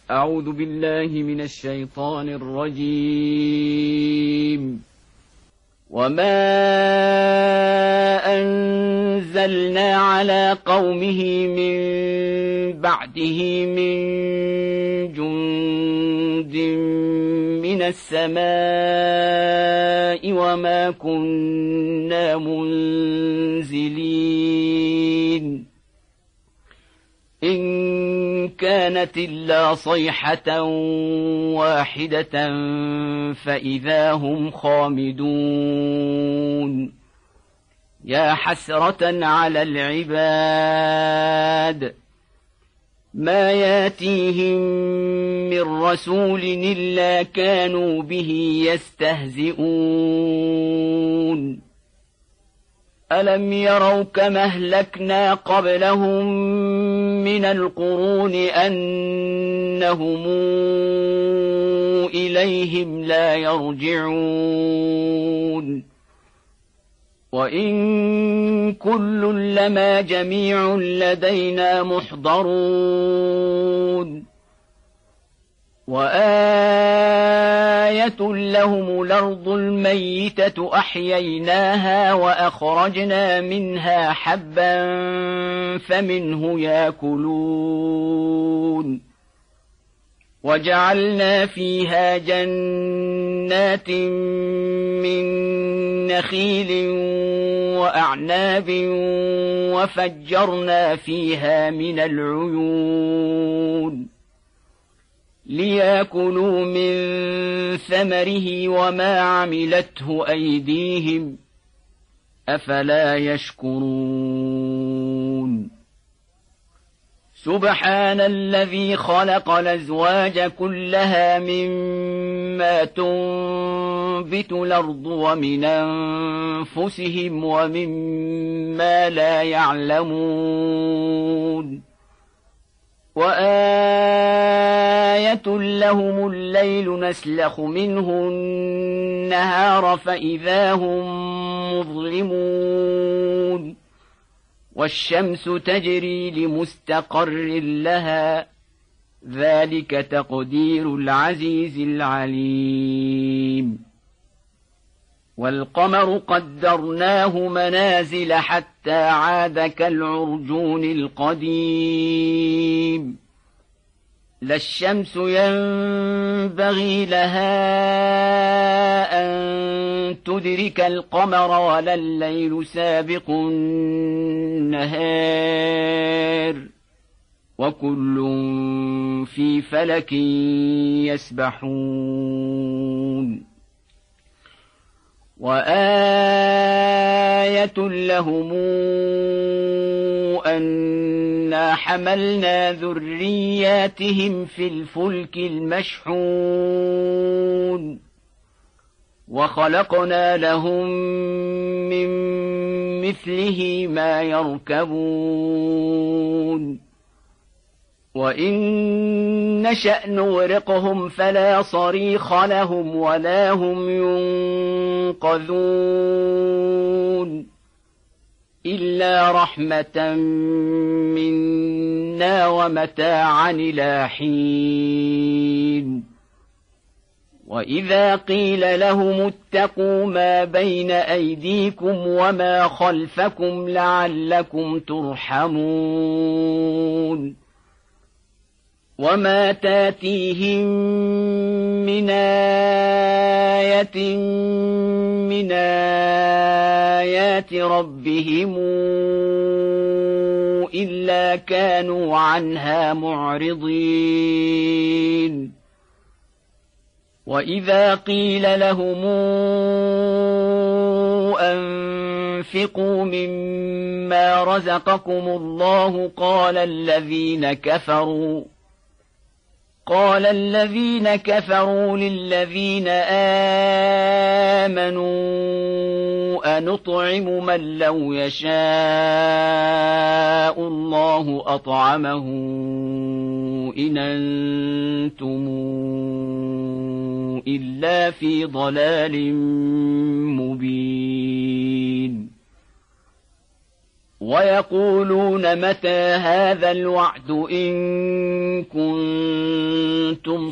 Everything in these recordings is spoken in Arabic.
أعوذ بالله من الشيطان الرجيم. وما أنزلنا على قومه من بعده من جند من السماء وما كنا منزلين إن كانت إلا صيحة واحدة فإذا هم خامدون. يا حسرة على العباد ما ياتيهم من رسول إلا كانوا به يستهزئون. ألم يروا كما أهلكنا قبلهم من القرون أنهم إليهم لا يرجعون. وإن كل لما جميع لدينا محضرون. وآية لهم الأرض الميتة أحييناها وأخرجنا منها حبا فمنه يأكلون. وجعلنا فيها جنات من نخيل وأعناب وفجرنا فيها من العيون ليأكلوا من ثمره وما عملته أيديهم أفلا يشكرون. سبحان الذي خلق الأزواج كلها مما تنبت الأرض ومن أنفسهم ومما لا يعلمون. وآية لهم الليل نسلخ منه النهار فإذا هم مظلمون. والشمس تجري لمستقر لها ذلك تقدير العزيز العليم. والقمر قدرناه منازل حتى عاد كالعرجون القديم. لا الشمس ينبغي لها أن تدرك القمر ولا الليل سابق النهار وكل في فلك يسبحون. وآية لهم أنا حملنا ذرياتهم في الفلك المشحون وخلقنا لهم من مثله ما يركبون. وإن نشأ نغرقهم فلا صريخ لهم ولا هم ينقذون إلا رحمة منا ومتاعا إلى حين. وإذا قيل لهم اتقوا ما بين أيديكم وما خلفكم لعلكم ترحمون. وما تاتيهم من آية من آيات ربهم إلا كانوا عنها معرضين. وإذا قيل لهم أنفقوا مما رزقكم الله قال الذين كفروا للذين آمنوا أنطعم من لو يشاء الله أطعمه إن أنتم إلا في ضلال مبين. ويقولون متى هذا الوعد إن كنتم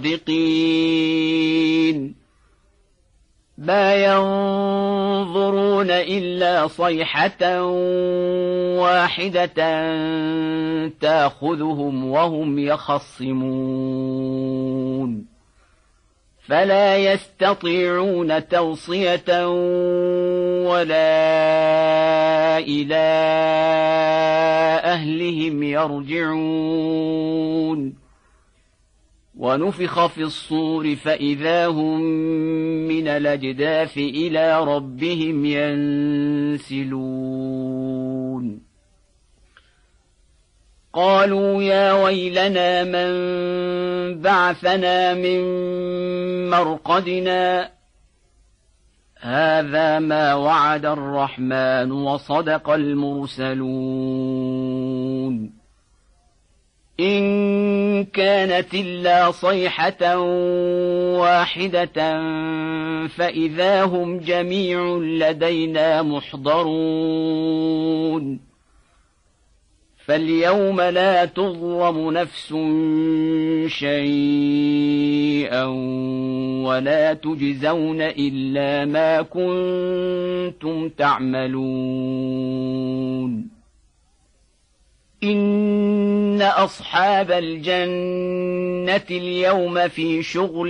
صادقين ما ينظرون إلا صيحة واحدة تأخذهم وهم يخصمون فلا يستطيعون توصية ولا إلى أهلهم يرجعون ونفخ في الصور فإذا هم من الأجداث إلى ربهم ينسلون قالوا يا ويلنا من بعثنا من مرقدنا هذا ما وعد الرحمن وصدق المرسلون إن كانت إلا صيحة واحدة فإذا هم جميع لدينا محضرون فاليوم لا تظلم نفس شيئا ولا تجزون إلا ما كنتم تعملون إن أصحاب الجنة اليوم في شغل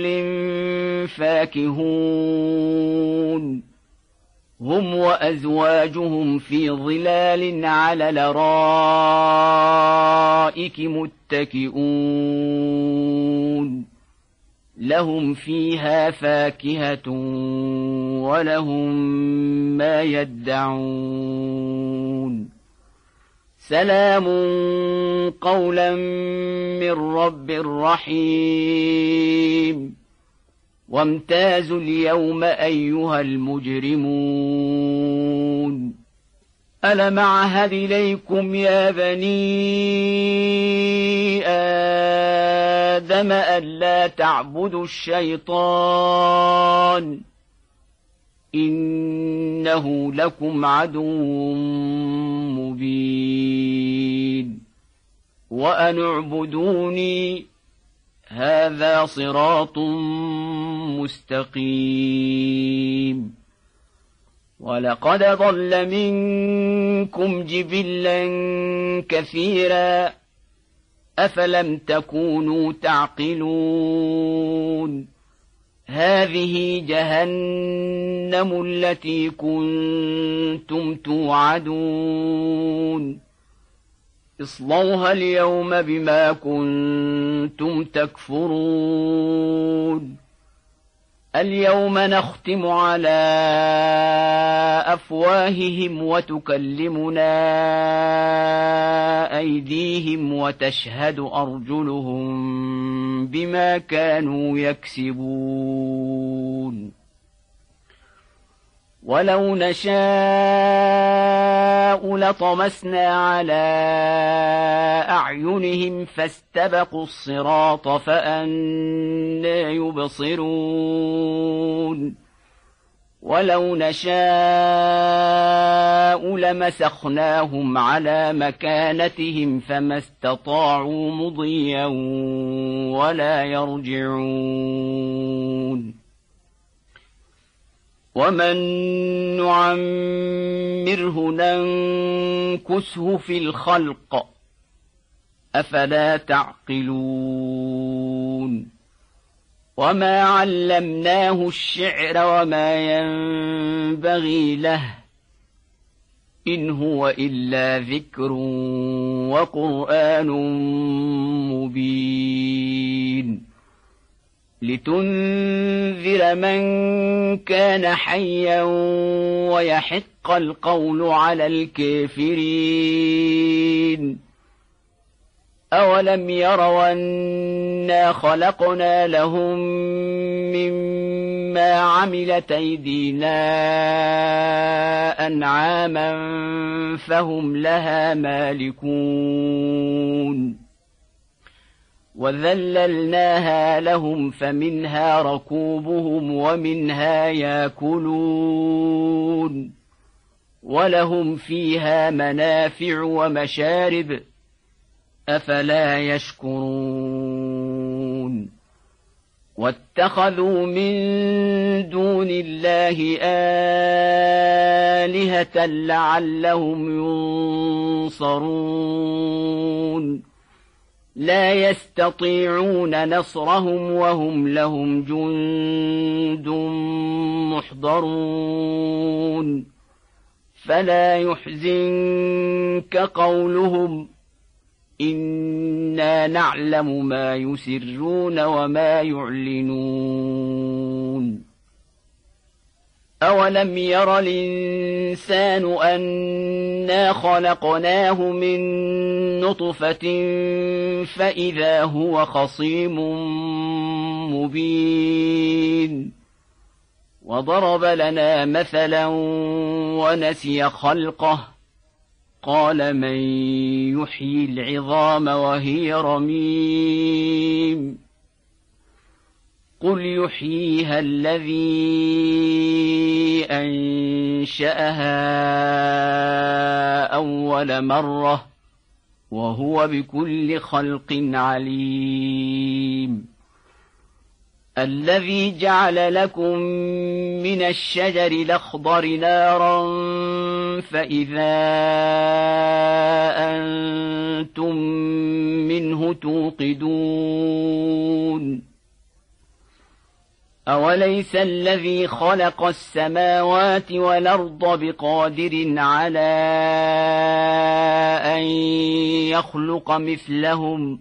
فاكهون هم وأزواجهم في ظلال على الأرائك متكئون لهم فيها فاكهة ولهم ما يدعون سلام قولا من رب رحيم وامتازوا اليوم أيها المجرمون ألم أعهد إليكم يا بني آدم ألا تعبدوا الشيطان إنه لكم عدو مبين وأن اعبدوني هذا صراط مستقيم ولقد ضل منكم جبلا كثيرا أفلم تكونوا تعقلون هذه جهنم التي كنتم توعدون اصلوها اليوم بما كنتم تكفرون اليوم نختم على أفواههم وتكلمنا أيديهم وتشهد أرجلهم بما كانوا يكسبون ولو نشاء لطمسنا على أعينهم فاستبقوا الصراط فأنى يبصرون ولو نشاء لمسخناهم على مكانتهم فما استطاعوا مضيا ولا يرجعون ومن نعمره ننكسه في الخلق أفلا تعقلون وما علمناه الشعر وما ينبغي له إن هو إلا ذكر وقرآن مبين لتنذر من كان حيا ويحق القول على الكافرين أولم يروا أنا خلقنا لهم مما عملت أيدينا أنعاما فهم لها مالكون وذللناها لهم فمنها ركوبهم ومنها ياكلون ولهم فيها منافع ومشارب أفلا يشكرون واتخذوا من دون الله آلهة لعلهم ينصرون لا يستطيعون نصرهم وهم لهم جند محضرون فلا يحزنك قولهم إنا نعلم ما يسرون وما يعلنون أولم ير الإنسان أنا خلقناه من نطفة فإذا هو خصيم مبين وضرب لنا مثلا ونسي خلقه قال من يحيي العظام وهي رميم قل يحييها الذي أنشأها أول مرة وهو بكل خلق عليم الذي جعل لكم من الشجر الأخضر نارا فإذا أنتم منه توقدون أوليس الذي خلق السماوات والأرض بقادر على أن يخلق مثلهم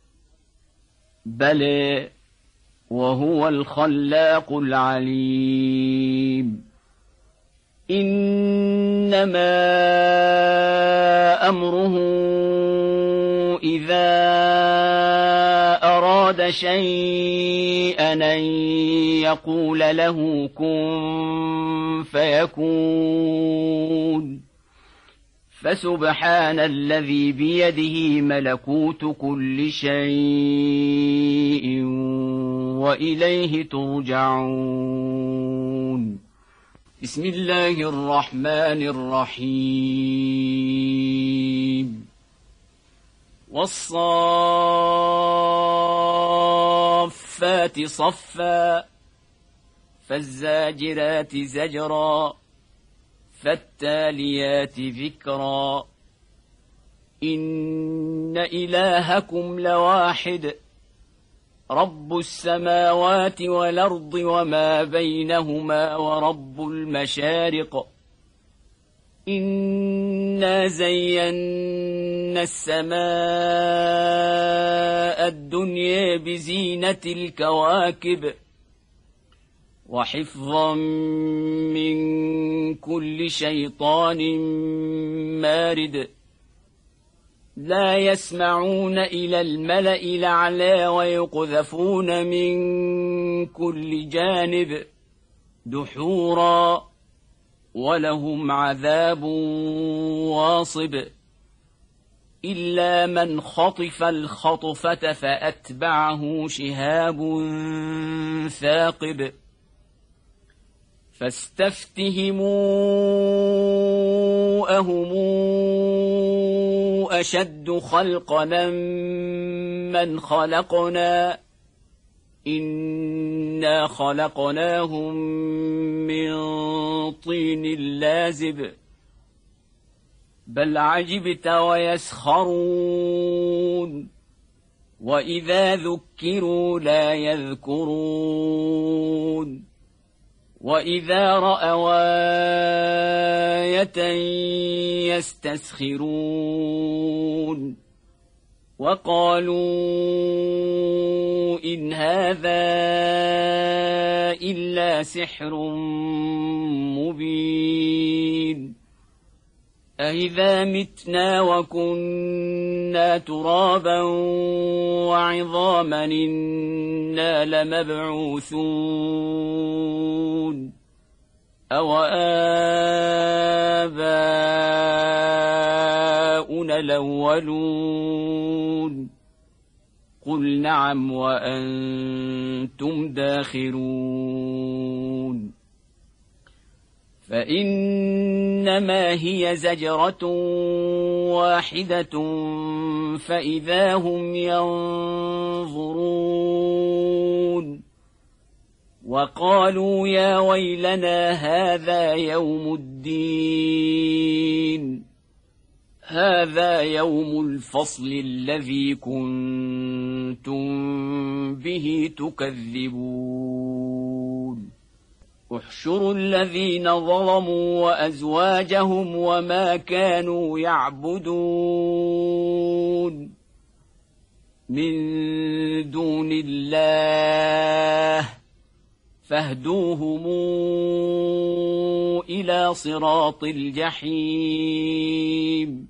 بلى وهو الخلاق العليم إنما أمره إذا أراد شيئا أن يقول له كن فيكون فسبحان الذي بيده ملكوت كل شيء وإليه ترجعون بسم الله الرحمن الرحيم والصافات صفا فالزاجرات زجرا فالتاليات ذكرا إن إلهكم لواحد رب السماوات والأرض وما بينهما ورب المشارق إنا زينا السماء الدنيا بزينة الكواكب وحفظا من كل شيطان مارد لا يسمعون إلى الملأ الأعلى ويقذفون من كل جانب دحورا ولهم عذاب واصب إلا من خطف الخطفة فأتبعه شهاب ثاقب فاستفتهموا أهم أشد خلقنا من خلقنا إنا خلقناهم من طين لازب بل عجبت ويسخرون وإذا ذكروا لا يذكرون وإذا رأوا آية يستسخرون وقالوا إن هذا إلا سحر مبين أإذا متنا وكنا ترابا وعظاما إنا لمبعوثون أو آباؤنا الأولون قل نعم وأنتم داخرون فإنما هي زجرة واحدة فإذا هم ينظرون وقالوا يا ويلنا هذا يوم الدين هذا يوم الفصل الذي كنتم به تكذبون احشروا الذين ظلموا وأزواجهم وما كانوا يعبدون من دون الله فاهدوهم إلى صراط الجحيم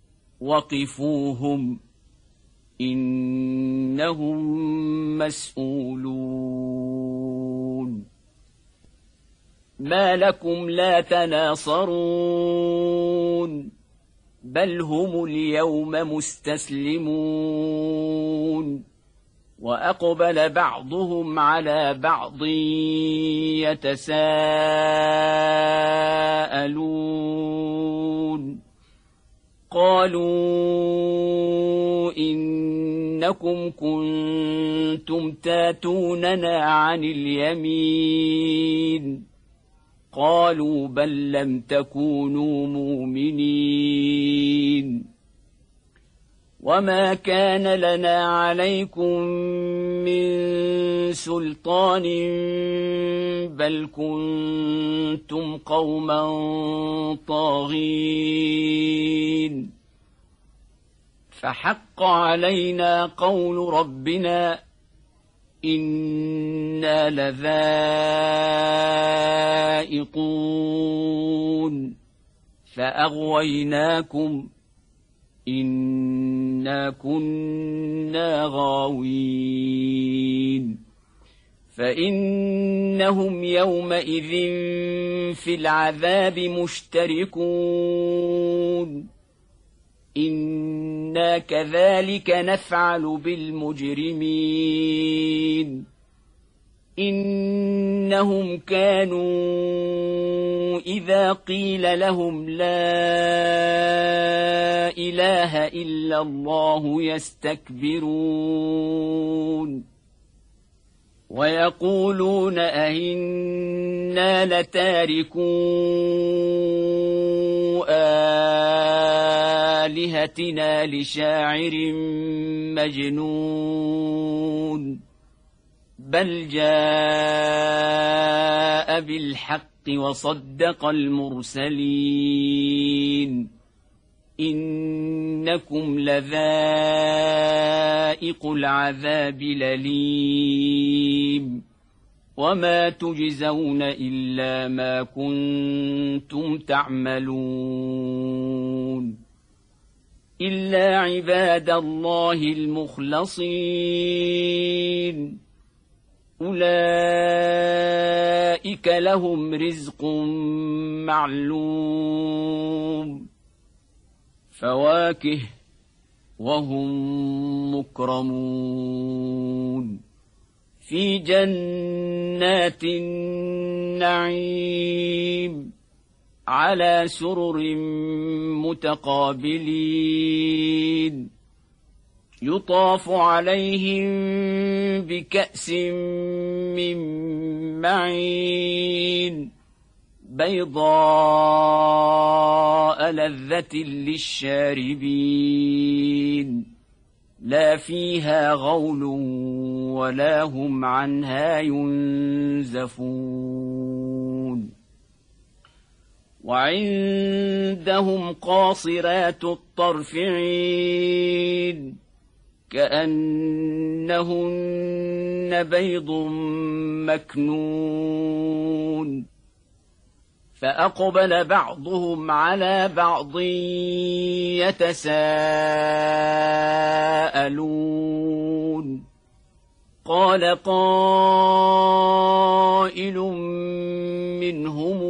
وقفوهم إنهم مسؤولون ما لكم لا تناصرون بل هم اليوم مستسلمون وأقبل بعضهم على بعض يتساءلون قالوا إنكم كنتم تاتوننا عن اليمين قالوا بل لم تكونوا مؤمنين وما كان لنا عليكم من سلطان بل كنتم قوما طاغين فحق علينا قول ربنا إنا لذائقون فأغويناكم إنا كنا غاوين فإنهم يومئذ في العذاب مشتركون إنا كذلك نفعل بالمجرمين إنهم كانوا إذا قيل لهم لا إله إلا الله يستكبرون ويقولون أئنا لتاركو آلهتنا لشاعر مجنون بل جاء بالحق وصدق المرسلين إنكم لذائق العذاب الأليم وما تجزون إلا ما كنتم تعملون إلا عباد الله المخلصين أولئك لهم رزق معلوم فواكه وهم مكرمون في جنات النعيم على سرر متقابلين يطاف عليهم بكأس من معين بيضاء لذة للشاربين لا فيها غول ولا هم عنها ينزفون وعندهم قاصرات الطرف عين كأنهن بيض مكنون فأقبل بعضهم على بعض يتساءلون قال قائل منهم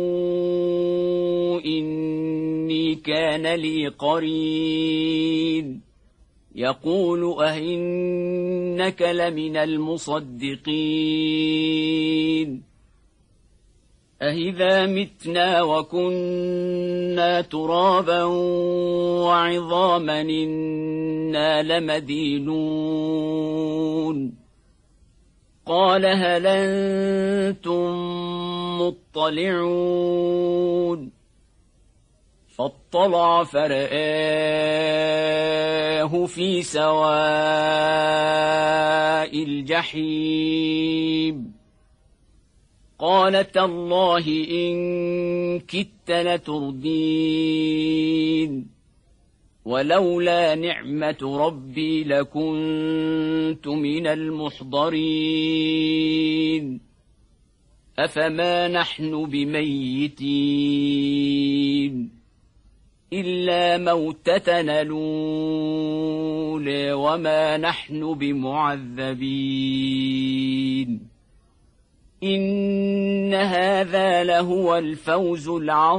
إني كان لي قرين يقول أئنك لمن المصدقين أإذا متنا وكنا ترابا وعظاما إنا لمدينون قال هل أنتم مطلعون فاطلع فرآه في سواء الجحيم قال تالله إن كدت لتردين ولولا نعمة ربي لكنت من المحضرين أفما نحن بميتين إلا موتتنا الأولى وما نحن بمعذبين إن هذا لهو الفوز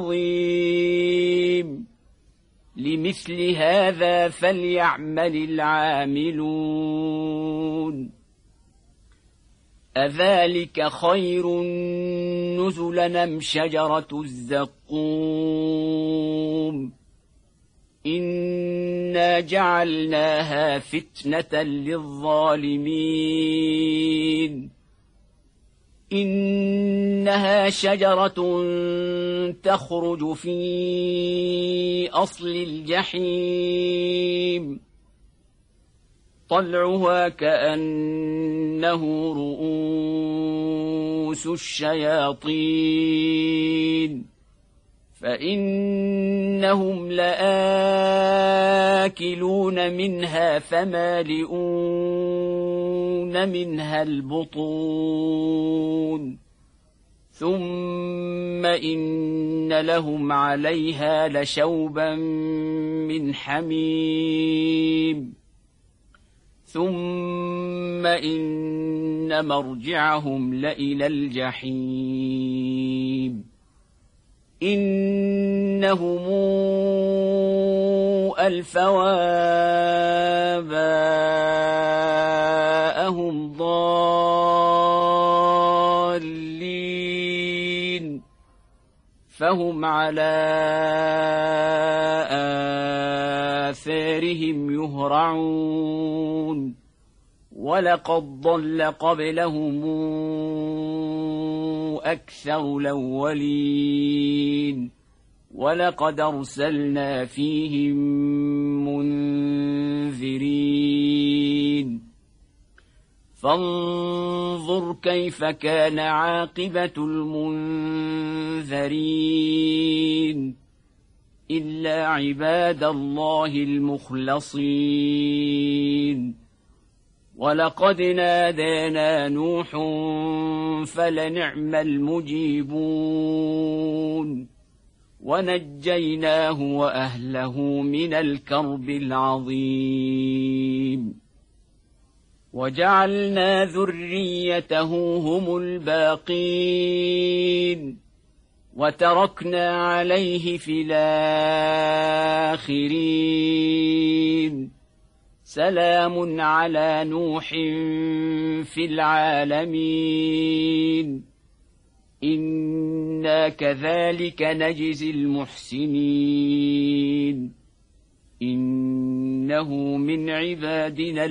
العظيم لمثل هذا فليعمل العاملون أذلك خير نزلا أم شجرة الزقوم إنا جعلناها فتنة للظالمين إنها شجرة تخرج في أصل الجحيم طلعها كأنه رؤوس الشياطين فإنهم لآكلون منها فمالئون منها البطون ثم إن لهم عليها لشوبا من حميم ثم إن مرجعهم لإلى الجحيم إنهم ألفوا آباءهم ضالين فهم على آثارهم يهرعون ولقد ضل قبلهم أكثر الأولين ولقد أرسلنا فيهم منذرين فانظر كيف كان عاقبة المنذرين إلا عباد الله المخلصين ولقد نادانا نوح فلنعم المجيبون ونجيناه وأهله من الكرب العظيم وجعلنا ذريته هم الباقين وتركنا عليه في الآخرين سلام على نوح في العالمين إنا كذلك نجزي المحسنين إنه من عبادنا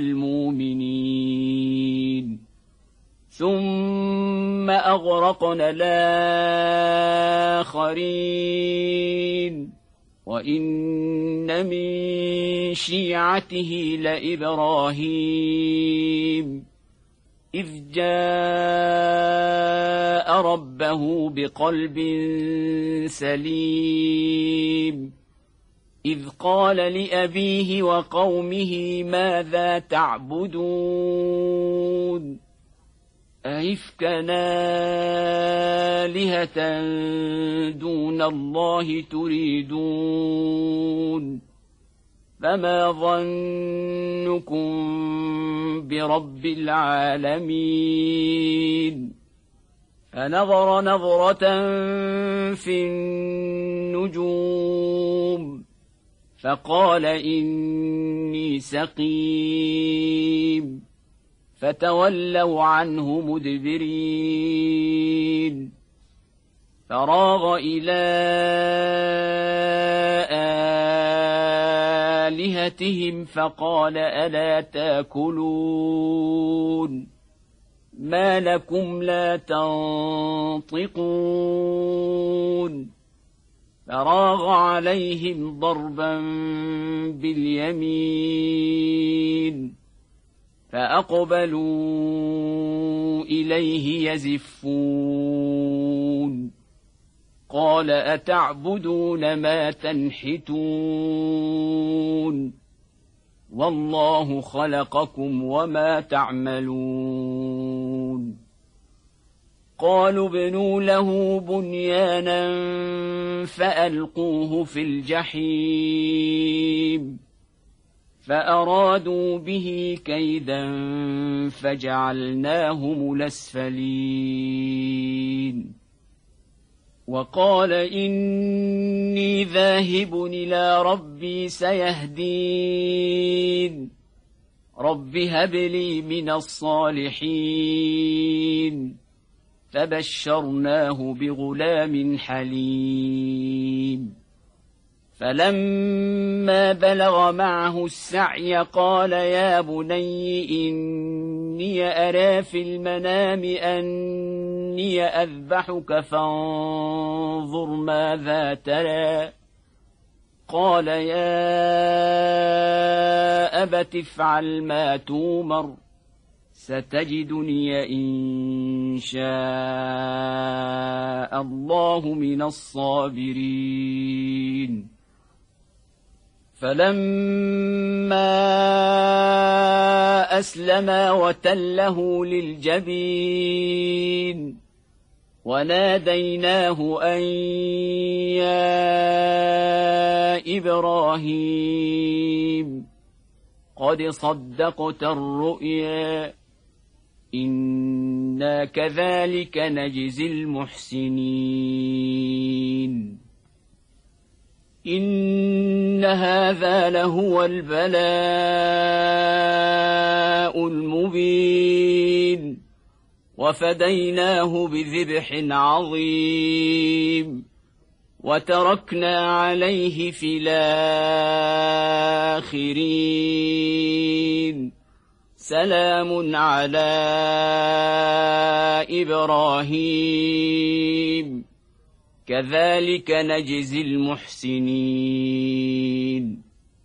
المؤمنين ثم أغرقنا الآخرين وإن من شيعته لإبراهيم إذ جاء ربه بقلب سليم إذ قال لأبيه وقومه ماذا تعبدون أئفكا آلهة دون الله تريدون فما ظنكم برب العالمين فنظر نظرة في النجوم فقال إني سقيم فتولوا عنه مدبرين فراغ إلى آلهتهم فقال ألا تأكلون ما لكم لا تنطقون فراغ عليهم ضربا باليمين فأقبلوا إليه يزفون قال أتعبدون ما تنحتون والله خلقكم وما تعملون قالوا ابنوا له بنيانا فألقوه في الجحيم فأرادوا به كيدا فجعلناهم الأسفلين وقال إني ذاهب إلى ربي سيهدين رب هب لي من الصالحين فبشرناه بغلام حليم فلما بلغ معه السعي قال يا بني إني أرى في المنام أني أذبحك فانظر ماذا ترى قال يا أبت افعل ما تومر ستجدني إن شاء الله من الصابرين فلما أسلما وتله للجبين وناديناه أن يا إبراهيم قد صدقت الرؤيا إنا كذلك نجزي المحسنين إن هذا لهو البلاء المبين وفديناه بذبح عظيم وتركنا عليه في الآخرين سلام على إبراهيم كذلك نجزي المحسنين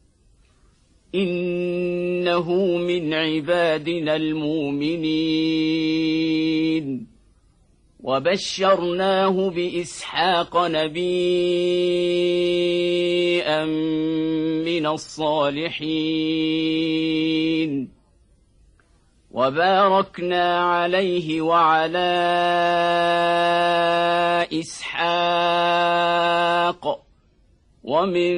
إنه من عبادنا المؤمنين وبشرناه بإسحاق نبيا من الصالحين وباركنا عليه وعلى إسحاق ومن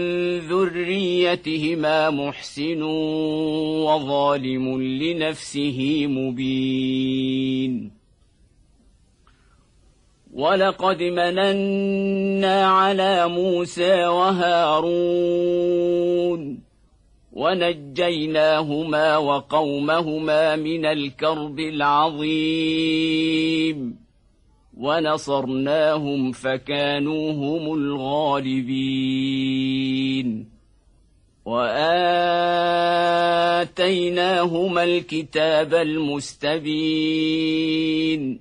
ذريتهما محسن وظالم لنفسه مبين ولقد مننا على موسى وهارون ونجيناهما وقومهما من الكرب العظيم ونصرناهم فكانوا هم الغالبين وآتيناهما الكتاب المستبين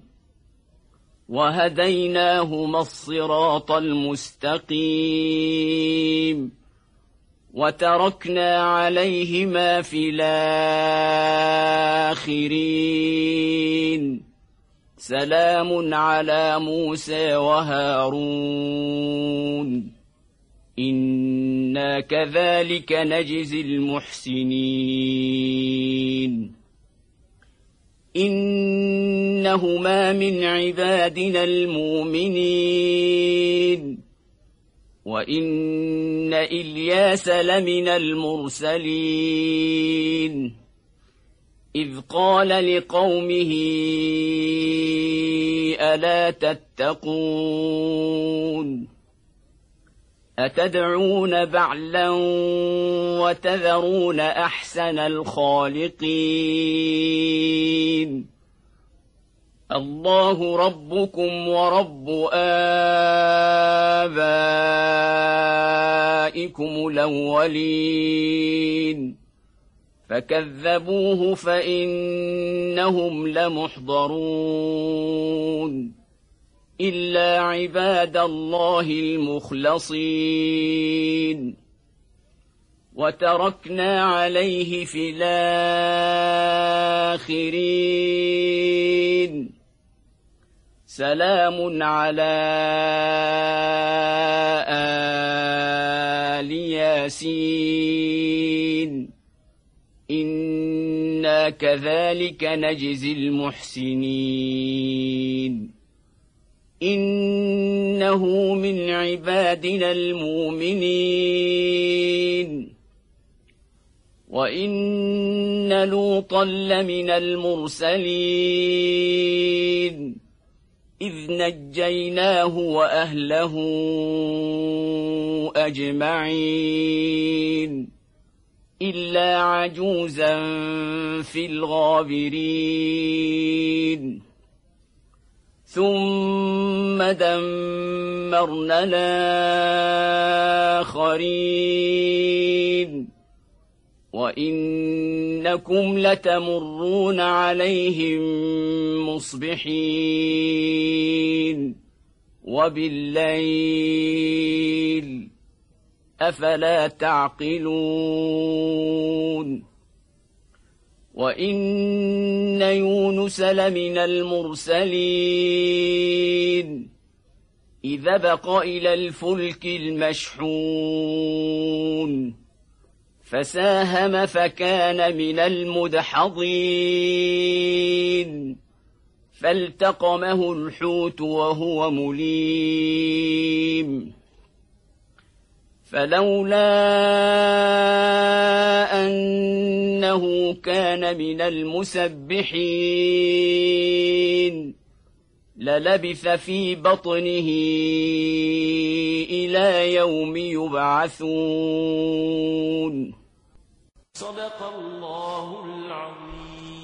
وهديناهما الصراط المستقيم وتركنا عليهما في الآخرين سلام على موسى وهارون إنا كذلك نجزي المحسنين إنهما من عبادنا المؤمنين وإن إلياس لمن المرسلين إذ قال لقومه ألا تتقون أتدعون بعلا وتذرون أحسن الخالقين الله ربكم ورب آبائكم الأولين فكذبوه فإنهم لمحضرون إلا عباد الله المخلصين وتركنا عليه في الآخرين سلام على آل ياسين إنا كذلك نجزي المحسنين إنه من عبادنا المؤمنين وإن لوطا لمن المرسلين إذ نجيناه وأهله أجمعين إلا عجوزا في الغابرين ثم دمرنا الآخرين وإنكم لتمرون عليهم مصبحين وبالليل أفلا تعقلون وإن يونس لمن المرسلين إذ أبق إلى الفلك المشحون فساهم فكان من المدحضين فالتقمه الحوت وهو مليم فلولا أنه كان من المسبحين للبث في بطنه إلى يوم يبعثون. صدق الله العظيم.